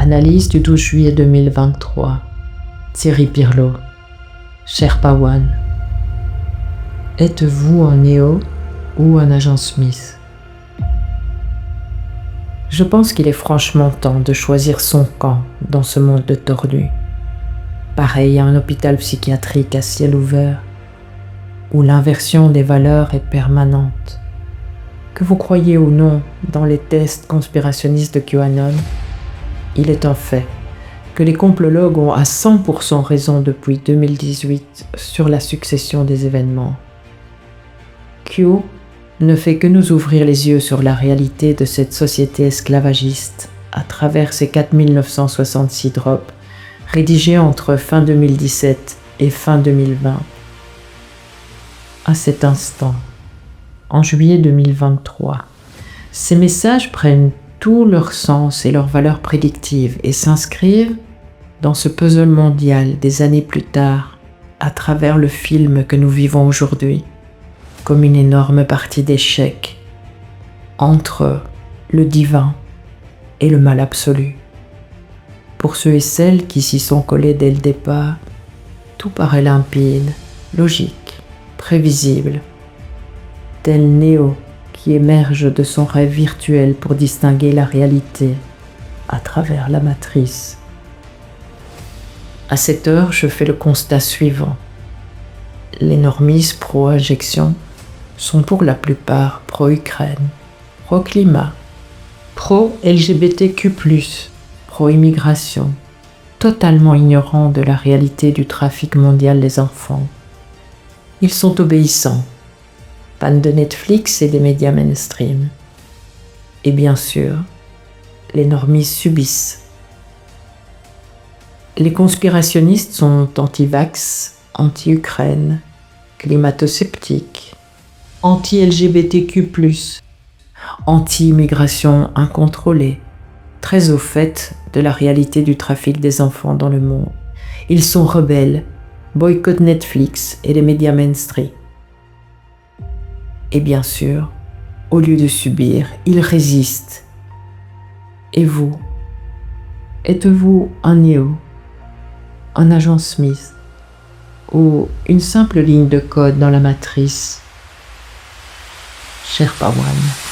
Analyse du 12 juillet 2023. Thierry Pirlot. Cher Pawan, êtes-vous un Néo ou un agent Smith? Je pense qu'il est franchement temps de choisir son camp dans ce monde de tordus. Pareil à un hôpital psychiatrique à ciel ouvert, où l'inversion des valeurs est permanente. Que vous croyez ou non dans les tests conspirationnistes de QAnon, il est un fait que les complologues ont à 100% raison depuis 2018 sur la succession des événements. Q ne fait que nous ouvrir les yeux sur la réalité de cette société esclavagiste à travers ses 4966 drops rédigés entre fin 2017 et fin 2020. À cet instant, en juillet 2023, ces messages prennent tout leur sens et leur valeur prédictive et s'inscrivent dans ce puzzle mondial des années plus tard à travers le film que nous vivons aujourd'hui, comme une énorme partie d'échec entre le divin et le mal absolu. Pour ceux et celles qui s'y sont collés dès le départ, tout paraît limpide, logique, prévisible, tel Néo qui émerge de son rêve virtuel pour distinguer la réalité à travers la matrice. À cette heure, je fais le constat suivant. Les normistes pro-injection sont pour la plupart pro-Ukraine, pro-climat, pro-LGBTQ+, pro-immigration, totalement ignorants de la réalité du trafic mondial des enfants. Ils sont obéissants, fans de Netflix et des médias mainstream. Et bien sûr, les normistes subissent. Les conspirationnistes sont anti-vax, anti-Ukraine, climato-sceptiques, anti-LGBTQ+, anti-immigration incontrôlée, très au fait de la réalité du trafic des enfants dans le monde. Ils sont rebelles, boycottent Netflix et les médias mainstream. Et bien sûr, au lieu de subir, ils résistent. Et vous, êtes-vous un Néo, un agent Smith ou une simple ligne de code dans la matrice? Cher Pawan.